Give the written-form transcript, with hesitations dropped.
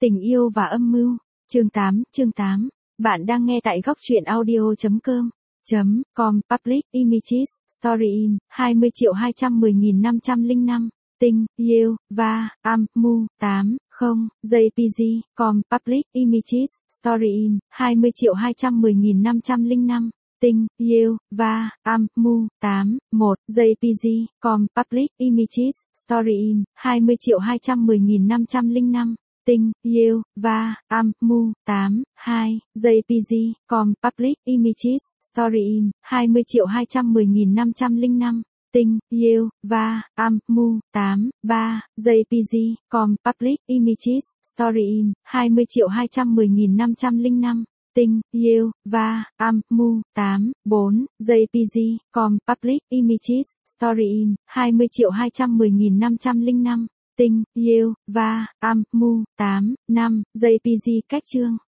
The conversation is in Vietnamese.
Tình yêu và âm mưu, chương 8. Bạn đang nghe tại góc truyện audio.com, Public Images, Story Im, 20.210.505, Tình yêu và âm mưu 80, JPG, Public Images, Story Im, 20.210.505, Tình yêu và âm mưu 81, JPG, Public Images, Story Im, 20.210.505, Tình yêu và âm mưu 82, JPG, Public Images, Story Im, 20.210.505, Tình yêu và âm mưu 83, JPG, Public Images, Story Im, 20.210.505, Tình yêu và âm mưu 84, JPG, Public Images, Story Im, 20.210.505, Tình yêu và âm mưu 85, JPG. Cách chương